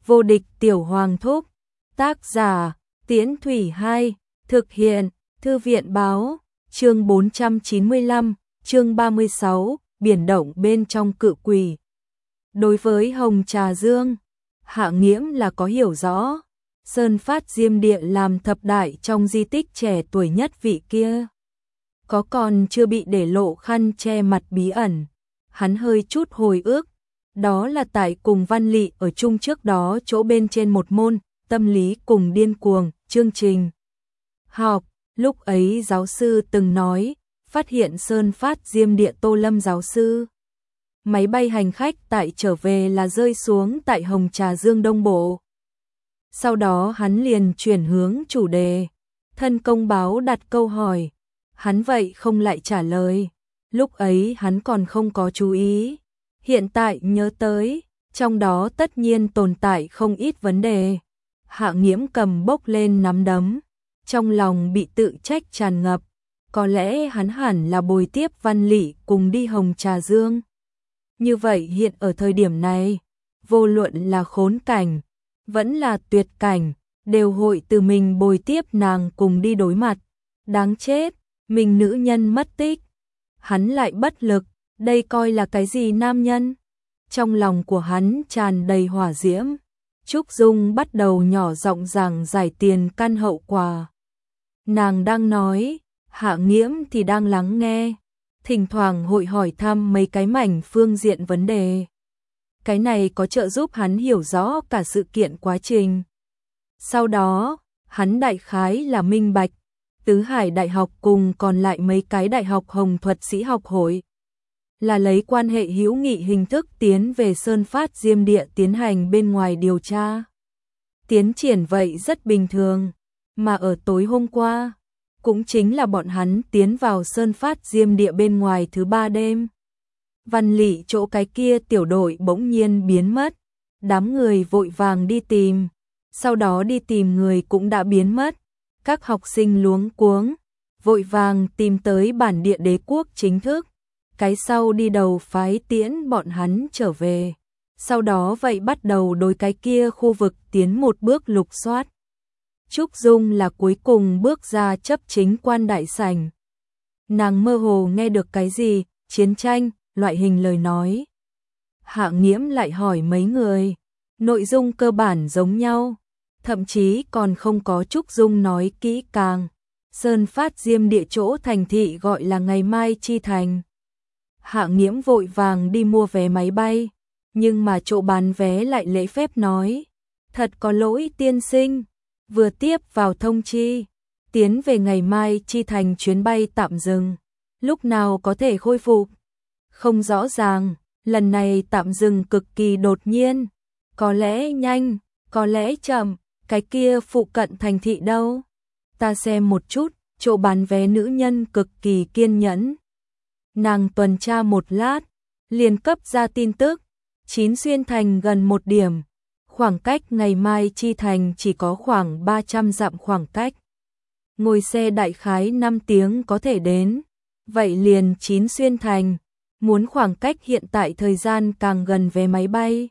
Vô địch tiểu hoàng thúc. Tác giả Tiễn Thủy 2. Thực hiện Thư viện báo. Chương 495, chương 36, biển động bên trong cự quỷ. Đối với Hồng Trà Dương, Hạ Nghiễm là có hiểu rõ. Sơn Phát Diêm Địa làm thập đại trong di tích trẻ tuổi nhất vị kia. Có còn chưa bị để lộ khăn che mặt bí ẩn. Hắn hơi chút hồi ức. Đó là tại cùng Văn Lị ở chung trước đó chỗ bên trên một môn, tâm lý cùng điên cuồng, chương trình học. Lúc ấy giáo sư từng nói, phát hiện Sơn Phát Diêm Địa Tô Lâm giáo sư. Máy bay hành khách tại trở về là rơi xuống tại Hồng Trà Dương Đông Bộ. Sau đó hắn liền chuyển hướng chủ đề. Thân công báo đặt câu hỏi. Hắn vậy không lại trả lời. Lúc ấy hắn còn không có chú ý. Hiện tại nhớ tới, trong đó tất nhiên tồn tại không ít vấn đề. Hạ Nghiễm cầm bốc lên nắm đấm. Trong lòng bị tự trách tràn ngập. Có lẽ hắn hẳn là bồi tiếp Văn Lị cùng đi Hồng Trà Dương. Như vậy hiện ở thời điểm này, vô luận là khốn cảnh, vẫn là tuyệt cảnh, đều hội từ mình bồi tiếp nàng cùng đi đối mặt. Đáng chết, mình nữ nhân mất tích. Hắn lại bất lực, đây coi là cái gì nam nhân? Trong lòng của hắn tràn đầy hỏa diễm. Trúc Dung bắt đầu nhỏ giọng giảng giải tiền căn hậu quả. Nàng đang nói, Hạ Nghiễm thì đang lắng nghe. Thỉnh thoảng hội hỏi thăm mấy cái mảnh phương diện vấn đề. Cái này có trợ giúp hắn hiểu rõ cả sự kiện quá trình. Sau đó, hắn đại khái là minh bạch. Tứ Hải Đại học cùng còn lại mấy cái đại học Hồng Thuật Sĩ học hội là lấy quan hệ hữu nghị hình thức tiến về Sơn Phát Diêm Địa tiến hành bên ngoài điều tra. Tiến triển vậy rất bình thường, mà ở tối hôm qua, cũng chính là bọn hắn tiến vào Sơn Phát Diêm Địa bên ngoài thứ 3 đêm. Văn Lị chỗ cái kia tiểu đội bỗng nhiên biến mất, đám người vội vàng đi tìm, sau đó đi tìm người cũng đã biến mất. Các học sinh luống cuống, vội vàng tìm tới bản địa đế quốc chính thức, cái sau đi đầu phái tiễn bọn hắn trở về. Sau đó vậy bắt đầu đối cái kia khu vực tiến một bước lục soát. Trúc Dung là cuối cùng bước ra chấp chính quan đại sảnh. Nàng mơ hồ nghe được cái gì, chiến tranh, loại hình lời nói. Hạ Nghiễm lại hỏi mấy người, nội dung cơ bản giống nhau. Thậm chí còn không có Trúc Dung nói kỹ càng. Sơn Phát Diêm Địa chỗ thành thị gọi là Ngày Mai Chi Thành. Hạ Nghiễm vội vàng đi mua vé máy bay, nhưng mà chỗ bán vé lại lễ phép nói, thật có lỗi tiên sinh, vừa tiếp vào thông chi, tiến về Ngày Mai Chi Thành chuyến bay tạm dừng, lúc nào có thể khôi phục? Không rõ ràng, lần này tạm dừng cực kỳ đột nhiên, có lẽ nhanh, có lẽ chậm. Cái kia phụ cận thành thị đâu? Ta xem một chút, chỗ bán vé nữ nhân cực kỳ kiên nhẫn. Nàng tuần tra một lát, liền cấp ra tin tức. 9 Xuyên Thành gần 1 điểm. Khoảng cách Ngày Mai Chi Thành chỉ có khoảng 300 dặm khoảng cách. Ngồi xe đại khái 5 tiếng có thể đến. Vậy liền 9 Xuyên Thành. Muốn khoảng cách hiện tại thời gian càng gần vé máy bay.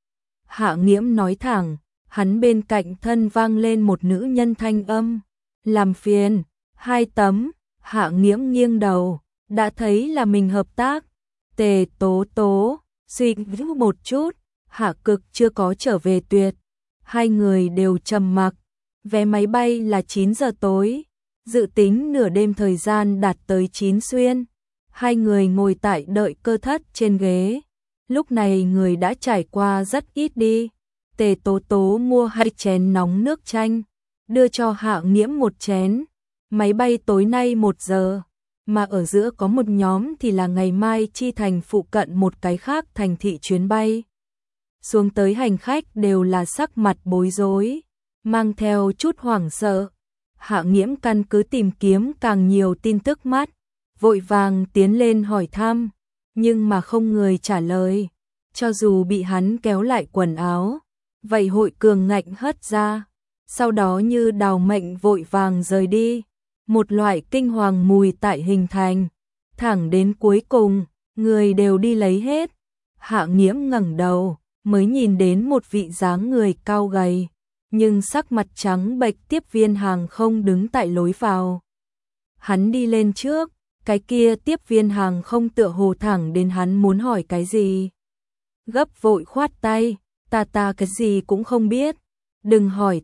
Hạ Nghiễm nói thẳng. Hắn bên cạnh thân vang lên một nữ nhân thanh âm. Làm phiền, 2 tấm. Hạ Nghiễm nghiêng đầu, đã thấy là mình hợp tác. Tề Tố Tố, suy nghĩ một chút, Hạ Cực chưa có trở về tuyệt. Hai người đều trầm mặc. Vé máy bay là 9 giờ tối. Dự tính nửa đêm thời gian đạt tới 9 Xuyên. Hai người ngồi tại đợi cơ thất trên ghế. Lúc này người đã trải qua rất ít đi. Tề Tố Tố mua 2 chén nóng nước chanh, đưa cho Hạ Nghiễm 1 chén. Máy bay tối nay 1 giờ, mà ở giữa có một nhóm thì là Ngày Mai Chi Thành phụ cận một cái khác thành thị chuyến bay. Xuống tới hành khách đều là sắc mặt bối rối, mang theo chút hoảng sợ. Hạ Nghiễm căn cứ tìm kiếm càng nhiều tin tức mắt, vội vàng tiến lên hỏi thăm, nhưng mà không người trả lời. Cho dù bị hắn kéo lại quần áo, vậy hội cường ngạnh hất ra, sau đó như đào mệnh vội vàng rời đi. Một loại kinh hoàng mùi tại hình thành, thẳng đến cuối cùng, người đều đi lấy hết. Hạ Nghiễm ngẩng đầu, mới nhìn đến một vị dáng người cao gầy, nhưng sắc mặt trắng bệch tiếp viên hàng không đứng tại lối vào. Hắn đi lên trước, cái kia tiếp viên hàng không tựa hồ thẳng đến hắn muốn hỏi cái gì. Gấp vội khoát tay, ta cái gì cũng không biết, đừng hỏi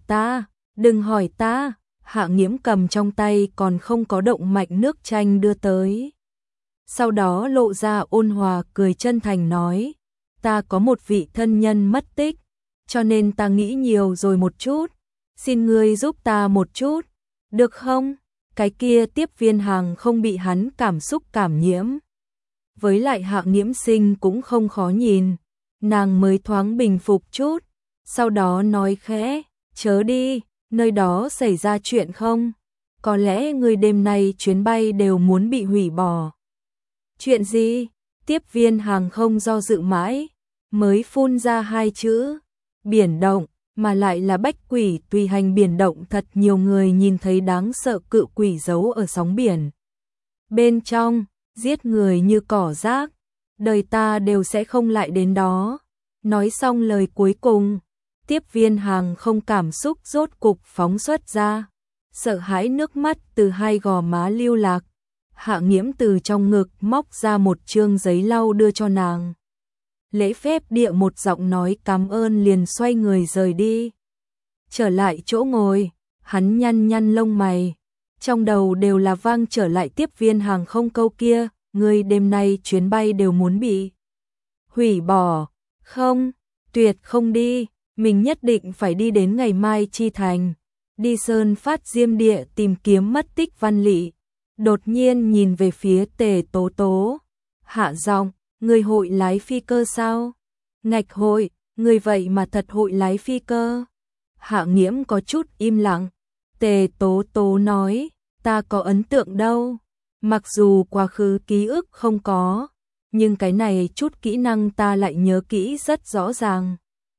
ta. Hạ Nghiễm cầm trong tay còn không có động mạch nước chanh đưa tới. Sau đó lộ ra ôn hòa cười chân thành nói, ta có một vị thân nhân mất tích, cho nên ta nghĩ nhiều rồi một chút, xin ngươi giúp ta một chút, được không? Cái kia tiếp viên hàng không bị hắn cảm xúc cảm nhiễm. Với lại Hạ Nghiễm Sinh cũng không khó nhìn, nàng mới thoáng bình phục chút, sau đó nói khẽ, chớ đi, nơi đó xảy ra chuyện không? Có lẽ người đêm nay chuyến bay đều muốn bị hủy bỏ. Chuyện gì? Tiếp viên hàng không do dự mãi, mới phun ra hai chữ, biển động, mà lại là bách quỷ tùy hành biển động. Thật nhiều người nhìn thấy đáng sợ cự quỷ giấu ở sóng biển. Bên trong, giết người như cỏ rác, đời ta đều sẽ không lại đến đó. Nói xong lời cuối cùng, tiếp viên hàng không cảm xúc rốt cục phóng xuất ra, sợ hãi nước mắt từ hai gò má lưu lạc. Hạ Nghiễm từ trong ngực móc ra một chương giấy lau đưa cho nàng. Lễ phép địa một giọng nói cảm ơn liền xoay người rời đi. Trở lại chỗ ngồi, hắn nhăn lông mày, trong đầu đều là vang trở lại tiếp viên hàng không câu kia, người đêm nay chuyến bay đều muốn bị hủy bỏ. Không, tuyệt không đi, mình nhất định phải đi đến ngày mai chi thành, đi Sơn Phát Diêm Địa tìm kiếm mất tích Văn Lị. Đột nhiên nhìn về phía Tề Tố Tố, hạ giọng, người hội lái phi cơ sao? Ngạch hội, người vậy mà thật hội lái phi cơ? Hạ Nghiễm có chút im lặng. Tề Tố Tố nói, ta có ấn tượng đâu, mặc dù quá khứ ký ức không có, nhưng cái này chút kỹ năng ta lại nhớ kỹ rất rõ ràng.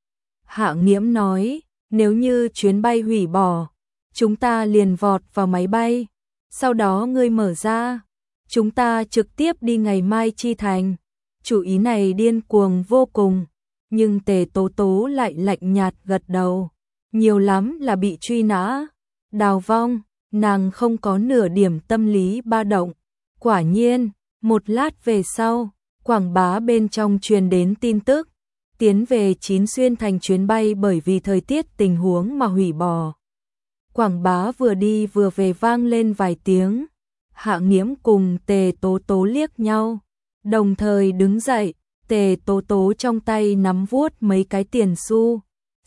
Hạ Nghiễm nói, nếu như chuyến bay hủy bỏ, chúng ta liền vọt vào máy bay, sau đó ngươi mở ra, chúng ta trực tiếp đi ngày mai chi thành. Chủ ý này điên cuồng vô cùng, nhưng Tề Tố Tố lại lạnh nhạt gật đầu, nhiều lắm là bị truy nã, đào vong, nàng không có nửa điểm tâm lý ba động. Quả nhiên, một lát về sau, quảng bá bên trong truyền đến tin tức, tiến về Chín Xuyên thành chuyến bay bởi vì thời tiết tình huống mà hủy bỏ. Quảng bá vừa đi vừa về vang lên vài tiếng. Hạ Nghiễm cùng Tề Tố Tố liếc nhau, đồng thời đứng dậy. Tề Tố Tố trong tay nắm vuốt mấy cái tiền xu,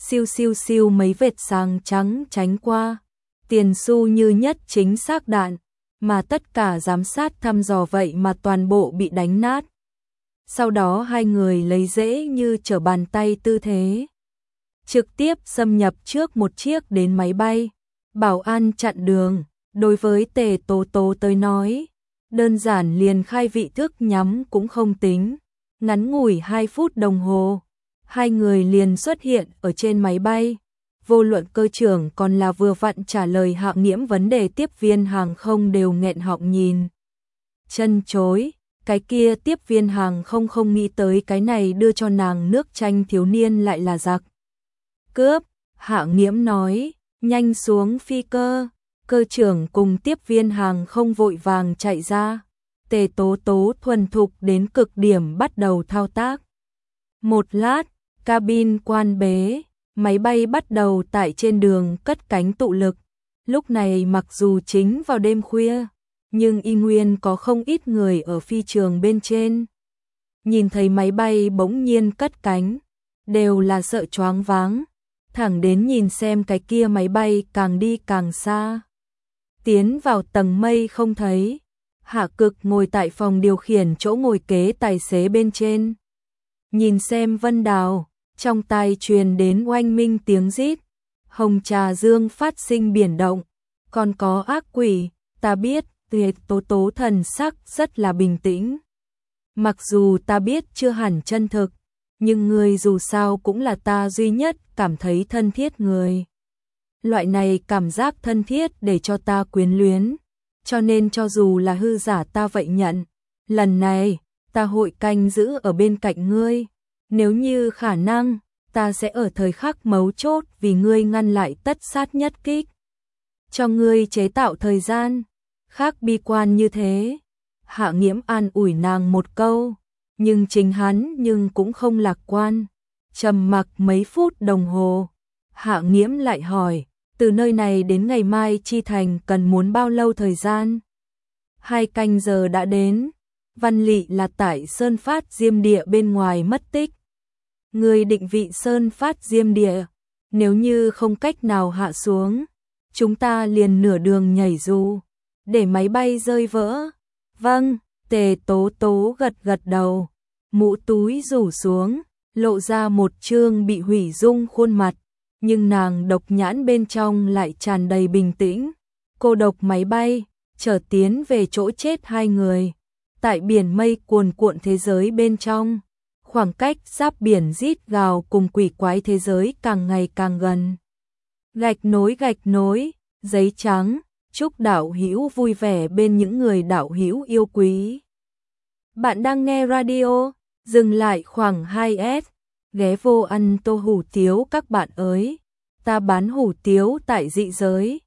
siêu mấy vệt sáng trắng tránh qua. Tiền xu như nhất chính xác đạn, mà tất cả giám sát thăm dò vậy mà toàn bộ bị đánh nát. Sau đó hai người lấy dễ như trở bàn tay tư thế, trực tiếp xâm nhập trước một chiếc đến máy bay. Bảo an chặn đường, đối với Tề Tố Tố tới nói, đơn giản liền khai vị thức nhắm cũng không tính. Ngắn ngủi 2 phút đồng hồ, hai người liền xuất hiện ở trên máy bay. Vô luận cơ trưởng còn là vừa vặn trả lời Hạ Nghiễm vấn đề, tiếp viên hàng không đều nghẹn họng nhìn chân chối. Cái kia tiếp viên hàng không không nghĩ tới cái này đưa cho nàng nước chanh thiếu niên lại là giặc cướp. Hạ Nghiễm nói, nhanh xuống phi cơ. Cơ trưởng cùng tiếp viên hàng không vội vàng chạy ra. Tề Tố Tố thuần thục đến cực điểm bắt đầu thao tác. Một lát, cabin quan bế, máy bay bắt đầu tại trên đường cất cánh tụ lực. Lúc này mặc dù chính vào đêm khuya, nhưng y nguyên có không ít người ở phi trường bên trên. Nhìn thấy máy bay bỗng nhiên cất cánh, đều là sợ choáng váng, thẳng đến nhìn xem cái kia máy bay càng đi càng xa, tiến vào tầng mây không thấy. Hạ Cực ngồi tại phòng điều khiển chỗ ngồi kế tài xế bên trên, nhìn xem Vân Đào, trong tai truyền đến oanh minh tiếng rít. Hồng Trà Dương phát sinh biển động, còn có ác quỷ, ta biết. Tề Tố Tố thần sắc rất là bình tĩnh. Mặc dù ta biết chưa hẳn chân thực, nhưng người dù sao cũng là ta duy nhất cảm thấy thân thiết người. Loại này cảm giác thân thiết để cho ta quyến luyến, cho nên cho dù là hư giả ta vậy nhận. Lần này, ta hội canh giữ ở bên cạnh ngươi, Nếu như khả năng, ta sẽ ở thời khắc mấu chốt vì ngươi ngăn lại tất sát nhất kích. Cho ngươi chế tạo thời gian, khác bi quan như thế. Hạ Nghiễm an ủi nàng một câu, nhưng chính hắn cũng không lạc quan. Trầm mặc mấy phút đồng hồ, Hạ Nghiễm lại hỏi, từ nơi này đến ngày mai chi thành cần muốn bao lâu thời gian? 2 canh giờ đã đến. Văn Lị là tại Sơn Phát Diêm Địa bên ngoài mất tích. Người định vị Sơn Phát Diêm Địa, nếu như không cách nào hạ xuống, chúng ta liền nửa đường nhảy dù, để máy bay rơi vỡ. Vâng, Tề Tố Tố gật gật đầu, mũ túi rủ xuống, lộ ra một trương bị hủy dung khuôn mặt, nhưng nàng độc nhãn bên trong lại tràn đầy bình tĩnh. Cô độc máy bay, chở tiến về chỗ chết 2 người. Tại biển mây cuồn cuộn thế giới bên trong, khoảng cách giáp biển rít gào cùng quỷ quái thế giới càng ngày càng gần. Gạch nối, giấy trắng, chúc đạo hữu vui vẻ bên những người đạo hữu yêu quý. Bạn đang nghe radio, dừng lại khoảng 2S, ghé vô ăn tô hủ tiếu các bạn ơi. Ta bán hủ tiếu tại dị giới.